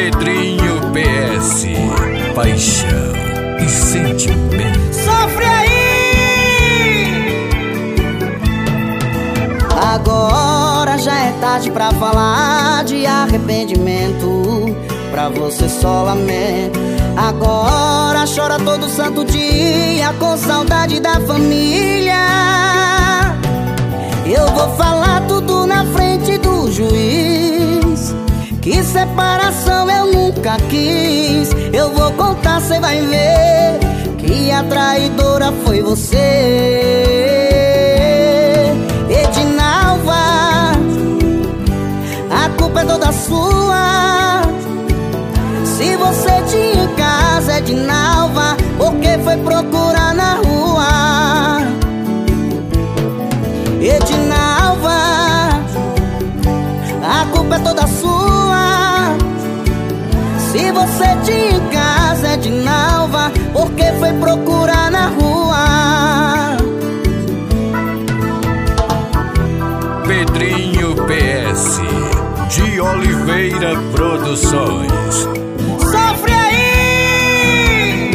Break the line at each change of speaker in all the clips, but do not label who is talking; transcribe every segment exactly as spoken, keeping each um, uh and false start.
Pedrinho P S, paixão e sentimento.
Sofre aí! Agora já é tarde pra falar de arrependimento. Pra você só lamento. Agora chora todo santo dia com saudade da família. Eu vou falar tudo na frente do juiz, que separação eu nunca quis. Eu vou contar, cê vai ver que a traidora foi você. Edinalva, a culpa é toda sua. Se você tinha em casa, Edinalva, por que foi procurar na rua? Edinalva, a culpa é toda sua. Se você tinha em casa, Edinalva, por que foi procurar na rua?
Pedrinho P S, de Oliveira Produções.
Sofre aí!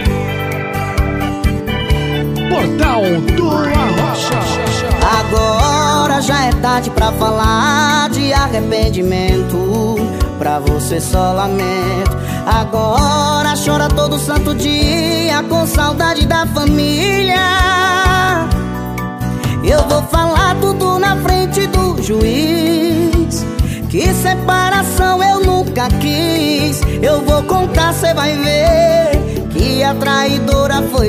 Portal do Arrocha.
Agora já é tarde pra falar de arrependimento. Pra você só lamento. Agora chora todo santo dia com saudade da família. Eu vou falar tudo na frente do juiz, que separação eu nunca quis. Eu vou contar, cê vai ver que a traidora foi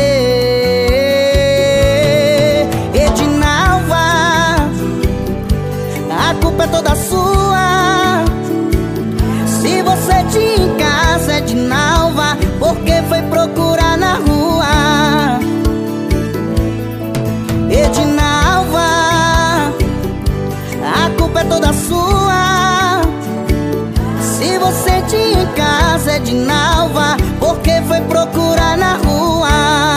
você. Edinalva, a culpa é toda sua. Se você tinha em casa, Edinalva, por que foi procurar na rua? Edinalva, a culpa é toda sua. Se você tinha em casa, Edinalva, por que foi procurar na rua?